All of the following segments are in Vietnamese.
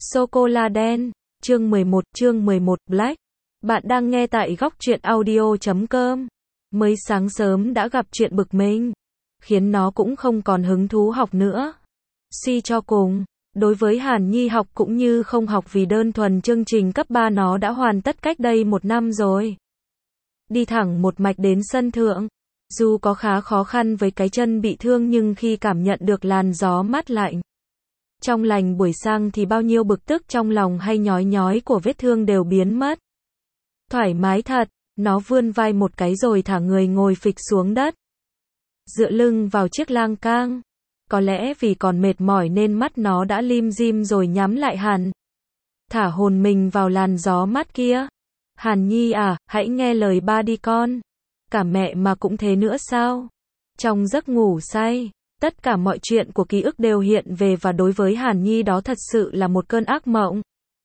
Sô-cô-la đen, chương 11 Black. Bạn đang nghe tại góc truyện audio.com. Mới sáng sớm đã gặp chuyện bực mình, khiến nó cũng không còn hứng thú học nữa. Suy cho cùng, đối với Hàn Nhi học cũng như không học vì đơn thuần chương trình cấp 3 nó đã hoàn tất cách đây 1 năm rồi. Đi thẳng một mạch đến sân thượng. Dù có khá khó khăn với cái chân bị thương nhưng khi cảm nhận được làn gió mát lạnh trong lành buổi sáng thì bao nhiêu bực tức trong lòng hay nhói nhói của vết thương đều biến mất. Thoải mái thật, nó vươn vai một cái rồi thả người ngồi phịch xuống đất. Dựa lưng vào chiếc lan can. Có lẽ vì còn mệt mỏi nên mắt nó đã lim dim rồi nhắm lại hẳn. Thả hồn mình vào làn gió mát kia. Hàn Nhi à, hãy nghe lời ba đi con. Cả mẹ mà cũng thế nữa sao? Trong giấc ngủ say, tất cả mọi chuyện của ký ức đều hiện về và đối với Hàn Nhi đó thật sự là một cơn ác mộng.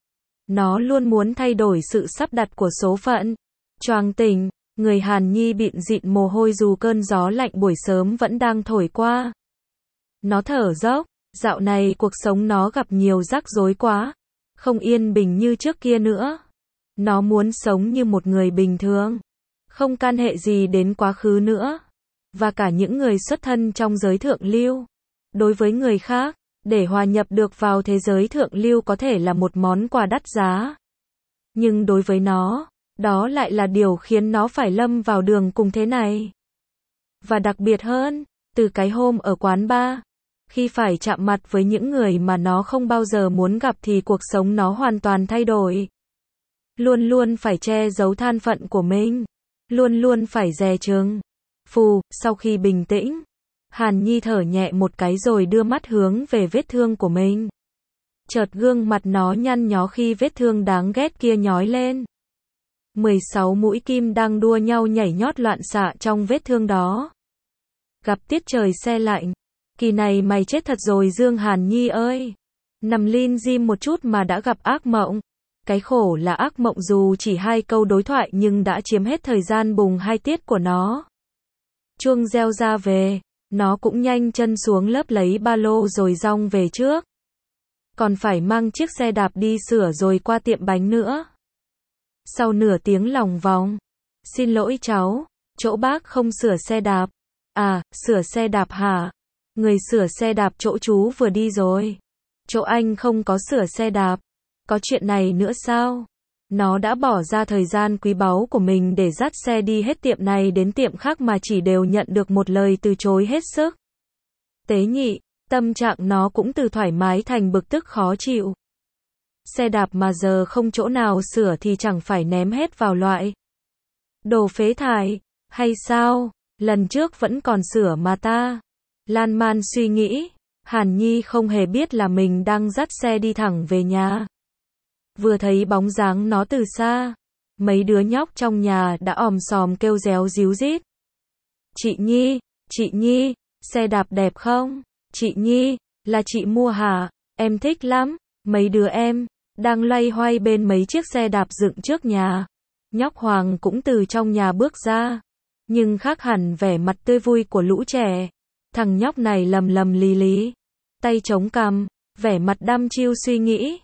Nó luôn muốn thay đổi sự sắp đặt của số phận. Choàng tỉnh, người Hàn Nhi bịn dịn mồ hôi dù cơn gió lạnh buổi sớm vẫn đang thổi qua. Nó thở dốc, dạo này cuộc sống nó gặp nhiều rắc rối quá, không yên bình như trước kia nữa. Nó muốn sống như một người bình thường, không can hệ gì đến quá khứ nữa. Và cả những người xuất thân trong giới thượng lưu. Đối với người khác, để hòa nhập được vào thế giới thượng lưu có thể là một món quà đắt giá. Nhưng đối với nó, đó lại là điều khiến nó phải lâm vào đường cùng thế này. Và đặc biệt hơn, từ cái hôm ở quán bar, khi phải chạm mặt với những người mà nó không bao giờ muốn gặp thì cuộc sống nó hoàn toàn thay đổi. Luôn luôn phải che giấu thân phận của mình, luôn luôn phải dè chừng. Phù, sau khi bình tĩnh, Hàn Nhi thở nhẹ một cái rồi đưa mắt hướng về vết thương của mình. Chợt gương mặt nó nhăn nhó khi vết thương đáng ghét kia nhói lên. 16 mũi kim đang đua nhau nhảy nhót loạn xạ trong vết thương đó. Gặp tiết trời se lạnh. Kỳ này mày chết thật rồi Dương Hàn Nhi ơi. Nằm lim dim một chút mà đã gặp ác mộng. Cái khổ là ác mộng dù chỉ 2 câu đối thoại nhưng đã chiếm hết thời gian bùng 2 tiết của nó. Chuông reo ra về, nó cũng nhanh chân xuống lớp lấy ba lô rồi dong về trước. Còn phải mang chiếc xe đạp đi sửa rồi qua tiệm bánh nữa. Sau nửa tiếng lòng vòng, xin lỗi cháu, chỗ bác không sửa xe đạp. À, sửa xe đạp hả? Người sửa xe đạp chỗ chú vừa đi rồi. Chỗ anh không có sửa xe đạp. Có chuyện này nữa sao? Nó đã bỏ ra thời gian quý báu của mình để dắt xe đi hết tiệm này đến tiệm khác mà chỉ đều nhận được một lời từ chối hết sức. Tế nhị, tâm trạng nó cũng từ thoải mái thành bực tức khó chịu. Xe đạp mà giờ không chỗ nào sửa thì chẳng phải ném hết vào loại đồ phế thải, hay sao? Lần trước vẫn còn sửa mà ta. Lan man suy nghĩ, Hàn Nhi không hề biết là mình đang dắt xe đi thẳng về nhà. Vừa thấy bóng dáng nó từ xa, mấy đứa nhóc trong nhà đã òm sòm kêu réo ríu rít. Chị Nhi, xe đạp đẹp không? Chị Nhi, là chị mua hả? Em thích lắm. Mấy đứa em đang loay hoay bên mấy chiếc xe đạp dựng trước nhà. Nhóc Hoàng cũng từ trong nhà bước ra, nhưng khác hẳn vẻ mặt tươi vui của lũ trẻ. Thằng nhóc này lầm lầm lì lì, tay chống cằm, vẻ mặt đăm chiêu suy nghĩ.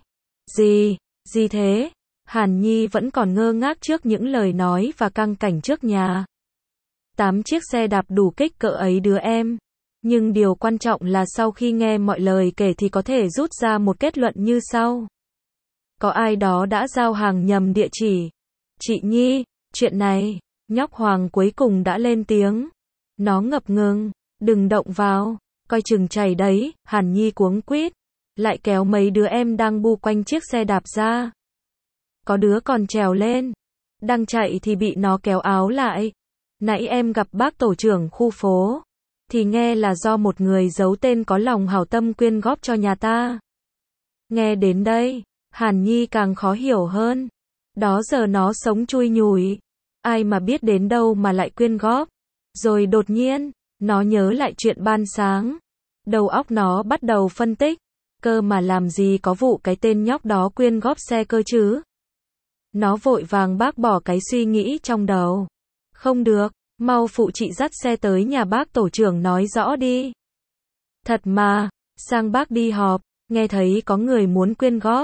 Gì thế? Hàn Nhi vẫn còn ngơ ngác trước những lời nói và căng cảnh trước nhà. 8 chiếc xe đạp đủ kích cỡ ấy đứa em. Nhưng điều quan trọng là sau khi nghe mọi lời kể thì có thể rút ra một kết luận như sau. Có ai đó đã giao hàng nhầm địa chỉ. Chị Nhi, chuyện này, nhóc Hoàng cuối cùng đã lên tiếng. Nó ngập ngừng, đừng động vào, coi chừng chảy đấy. Hàn Nhi cuống quýt, lại kéo mấy đứa em đang bu quanh chiếc xe đạp ra. Có đứa còn trèo lên, đang chạy thì bị nó kéo áo lại. Nãy em gặp bác tổ trưởng khu phố, thì nghe là do một người giấu tên có lòng hảo tâm quyên góp cho nhà ta. Nghe đến đây, Hàn Nhi càng khó hiểu hơn. Đó giờ nó sống chui nhủi, ai mà biết đến đâu mà lại quyên góp. Rồi đột nhiên, nó nhớ lại chuyện ban sáng. Đầu óc nó bắt đầu phân tích. Cơ mà làm gì có vụ cái tên nhóc đó quyên góp xe cơ chứ? Nó vội vàng bác bỏ cái suy nghĩ trong đầu. Không được, mau phụ chị dắt xe tới nhà bác tổ trưởng nói rõ đi. Thật mà, sang bác đi họp, nghe thấy có người muốn quyên góp,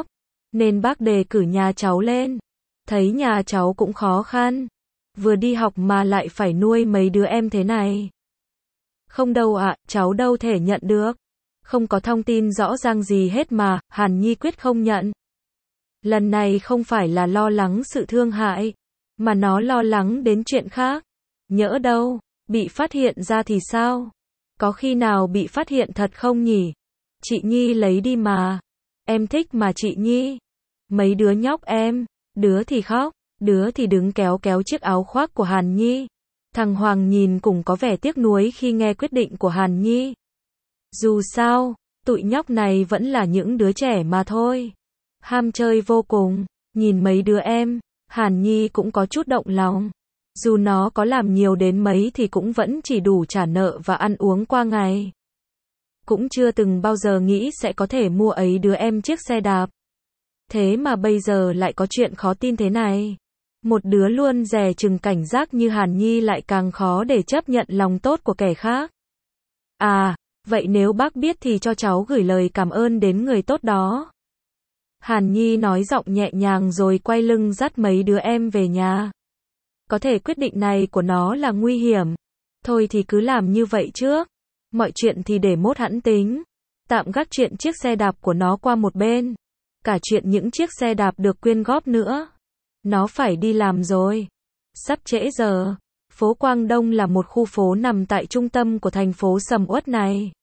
Nên bác đề cử nhà cháu lên. Thấy nhà cháu cũng khó khăn. Vừa đi học mà lại phải nuôi mấy đứa em thế này. Không đâu ạ, cháu đâu thể nhận được. Không có thông tin rõ ràng gì hết mà, Hàn Nhi quyết không nhận. Lần này không phải là lo lắng sự thương hại, mà nó lo lắng đến chuyện khác. Nhỡ đâu, bị phát hiện ra thì sao? Có khi nào bị phát hiện thật không nhỉ? Chị Nhi lấy đi mà. Em thích mà chị Nhi. Mấy đứa nhóc em, đứa thì khóc, đứa thì đứng kéo kéo chiếc áo khoác của Hàn Nhi. Thằng Hoàng nhìn cũng có vẻ tiếc nuối khi nghe quyết định của Hàn Nhi. Dù sao, tụi nhóc này vẫn là những đứa trẻ mà thôi. Ham chơi vô cùng, nhìn mấy đứa em, Hàn Nhi cũng có chút động lòng. Dù nó có làm nhiều đến mấy thì cũng vẫn chỉ đủ trả nợ và ăn uống qua ngày. Cũng chưa từng bao giờ nghĩ sẽ có thể mua ấy đứa em chiếc xe đạp. Thế mà bây giờ lại có chuyện khó tin thế này. Một đứa luôn dè chừng cảnh giác như Hàn Nhi lại càng khó để chấp nhận lòng tốt của kẻ khác. À, vậy nếu bác biết thì cho cháu gửi lời cảm ơn đến người tốt đó. Hàn Nhi nói giọng nhẹ nhàng rồi quay lưng dắt mấy đứa em về nhà. Có thể quyết định này của nó là nguy hiểm. Thôi thì cứ làm như vậy trước. Mọi chuyện thì để mốt hẵng tính. Tạm gác chuyện chiếc xe đạp của nó qua một bên. Cả chuyện những chiếc xe đạp được quyên góp nữa. Nó phải đi làm rồi. Sắp trễ giờ. Phố Quang Đông là một khu phố nằm tại trung tâm của thành phố sầm uất này.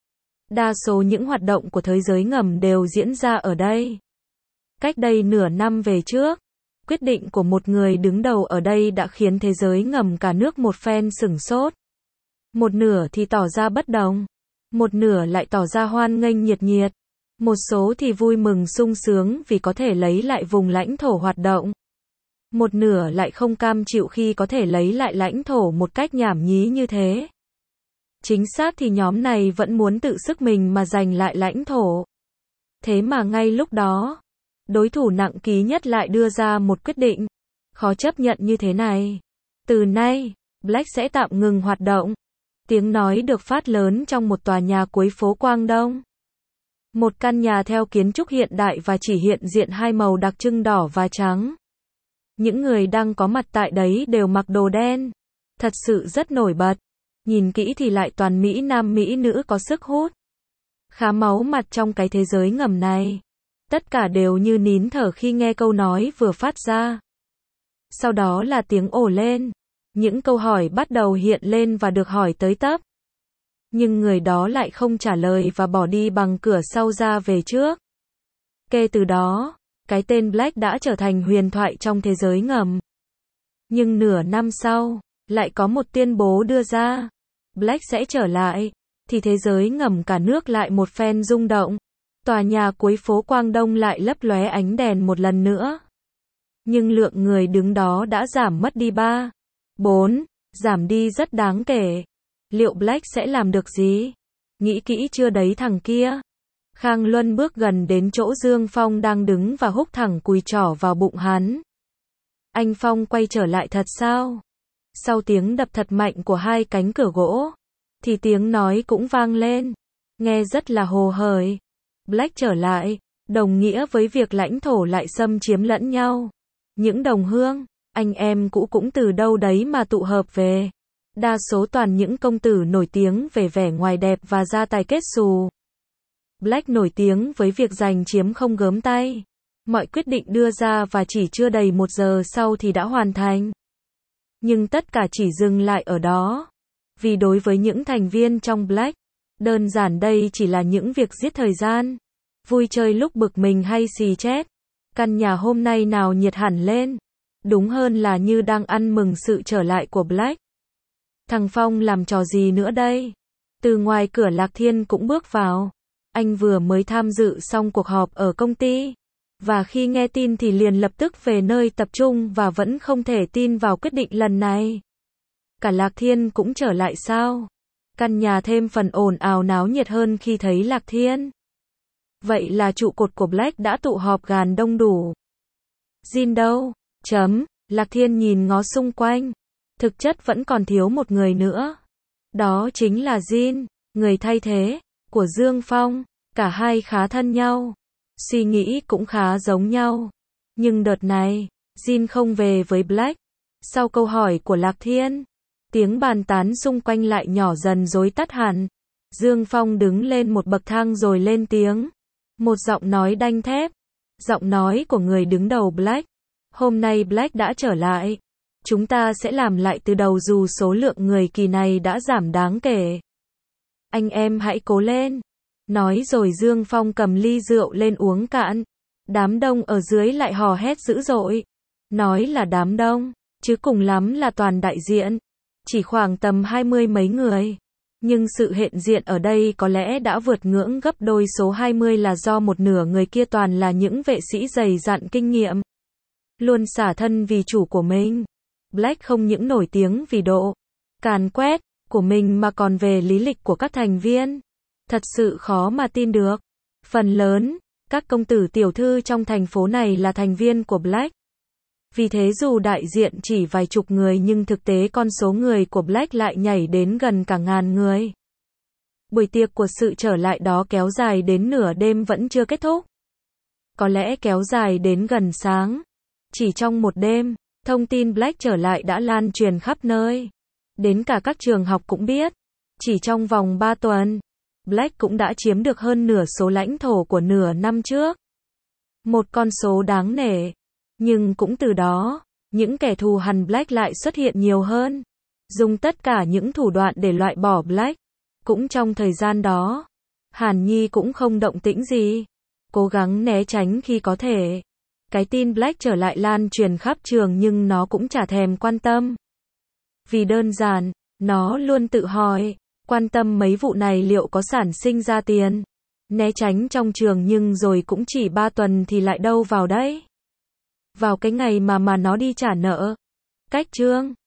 Đa số những hoạt động của thế giới ngầm đều diễn ra ở đây. Cách đây nửa năm về trước, quyết định của một người đứng đầu ở đây đã khiến thế giới ngầm cả nước một phen sửng sốt. Một nửa thì tỏ ra bất đồng, một nửa lại tỏ ra hoan nghênh nhiệt nhiệt, một số thì vui mừng sung sướng vì có thể lấy lại vùng lãnh thổ hoạt động. Một nửa lại không cam chịu khi có thể lấy lại lãnh thổ một cách nhảm nhí như thế. Chính xác thì nhóm này vẫn muốn tự sức mình mà giành lại lãnh thổ. Thế mà ngay lúc đó, đối thủ nặng ký nhất lại đưa ra một quyết định khó chấp nhận như thế này. Từ nay, Black sẽ tạm ngừng hoạt động. Tiếng nói được phát lớn trong một tòa nhà cuối phố Quang Đông. Một căn nhà theo kiến trúc hiện đại và chỉ hiện diện hai màu đặc trưng đỏ và trắng. Những người đang có mặt tại đấy đều mặc đồ đen. Thật sự rất nổi bật. Nhìn kỹ thì lại toàn Mỹ Nam Mỹ nữ có sức hút. Khá máu mặt trong cái thế giới ngầm này. Tất cả đều như nín thở khi nghe câu nói vừa phát ra. Sau đó là tiếng ồ lên. Những câu hỏi bắt đầu hiện lên và được hỏi tới tấp. Nhưng người đó lại không trả lời và bỏ đi bằng cửa sau ra về trước. Kể từ đó, cái tên Black đã trở thành huyền thoại trong thế giới ngầm. Nhưng nửa năm sau, lại có một tuyên bố đưa ra. Black sẽ trở lại, thì thế giới ngầm cả nước lại một phen rung động. Tòa nhà cuối phố Quang Đông lại lấp lóe ánh đèn một lần nữa. Nhưng lượng người đứng đó đã giảm mất đi 3, 4, giảm đi rất đáng kể. Liệu Black sẽ làm được gì? Nghĩ kỹ chưa đấy thằng kia? Khang Luân bước gần đến chỗ Dương Phong đang đứng và húc thẳng cùi trỏ vào bụng hắn. Anh Phong quay trở lại thật sao? Sau tiếng đập thật mạnh của hai cánh cửa gỗ, thì tiếng nói cũng vang lên. Nghe rất là hồ hởi. Black trở lại, đồng nghĩa với việc lãnh thổ lại xâm chiếm lẫn nhau. Những đồng hương, anh em cũ cũng từ đâu đấy mà tụ hợp về. Đa số toàn những công tử nổi tiếng về vẻ ngoài đẹp và gia tài kết xù. Black nổi tiếng với việc giành chiếm không gớm tay. Mọi quyết định đưa ra và chỉ chưa đầy 1 giờ sau thì đã hoàn thành. Nhưng tất cả chỉ dừng lại ở đó. Vì đối với những thành viên trong Black, đơn giản đây chỉ là những việc giết thời gian. Vui chơi lúc bực mình hay xì chét. Căn nhà hôm nay nào nhiệt hẳn lên. Đúng hơn là như đang ăn mừng sự trở lại của Black. Thằng Phong làm trò gì nữa đây? Từ ngoài cửa Lạc Thiên cũng bước vào. Anh vừa mới tham dự xong cuộc họp ở công ty. Và khi nghe tin thì liền lập tức về nơi tập trung và vẫn không thể tin vào quyết định lần này. Cả Lạc Thiên cũng trở lại sao? Căn nhà thêm phần ồn ào náo nhiệt hơn khi thấy Lạc Thiên. Vậy là trụ cột của Black đã tụ họp gàn đông đủ. Jin đâu? Lạc Thiên nhìn ngó xung quanh. Thực chất vẫn còn thiếu một người nữa. Đó chính là Jin, người thay thế của Dương Phong. Cả hai khá thân nhau. suy nghĩ cũng khá giống nhau. Nhưng đợt này, Jin không về với Black. Sau câu hỏi của Lạc Thiên, tiếng bàn tán xung quanh lại nhỏ dần rối tắt hẳn. Dương Phong đứng lên một bậc thang rồi lên tiếng. Một giọng nói đanh thép. Giọng nói của người đứng đầu Black. Hôm nay Black đã trở lại. Chúng ta sẽ làm lại từ đầu dù số lượng người kỳ này đã giảm đáng kể. Anh em hãy cố lên. Nói rồi Dương Phong cầm ly rượu lên uống cạn. Đám đông ở dưới lại hò hét dữ dội. Nói là đám đông, chứ cùng lắm là toàn đại diện. Chỉ khoảng tầm 20 mấy người. Nhưng sự hiện diện ở đây có lẽ đã vượt ngưỡng gấp đôi số 20 là do một nửa người kia toàn là những vệ sĩ dày dặn kinh nghiệm. Luôn xả thân vì chủ của mình. Black không những nổi tiếng vì độ càn quét của mình mà còn về lý lịch của các thành viên. Thật sự khó mà tin được. Phần lớn, các công tử tiểu thư trong thành phố này là thành viên của Black. Vì thế dù đại diện chỉ vài chục người nhưng thực tế con số người của Black lại nhảy đến gần cả ngàn người. Buổi tiệc của sự trở lại đó kéo dài đến nửa đêm vẫn chưa kết thúc. Có lẽ kéo dài đến gần sáng. Chỉ trong một đêm, thông tin Black trở lại đã lan truyền khắp nơi. Đến cả các trường học cũng biết. Chỉ trong vòng 3 tuần, Black cũng đã chiếm được hơn nửa số lãnh thổ của nửa năm trước. Một con số đáng nể. Nhưng cũng từ đó, những kẻ thù hằn Black lại xuất hiện nhiều hơn. Dùng tất cả những thủ đoạn để loại bỏ Black. Cũng trong thời gian đó, Hàn Nhi cũng không động tĩnh gì. Cố gắng né tránh khi có thể. Cái tin Black trở lại lan truyền khắp trường nhưng nó cũng chả thèm quan tâm. Vì đơn giản, nó luôn tự hỏi, quan tâm mấy vụ này liệu có sản sinh ra tiền. Né tránh trong trường nhưng rồi cũng chỉ 3 tuần thì lại đâu vào đấy. Vào cái ngày mà nó đi trả nợ. Cách chương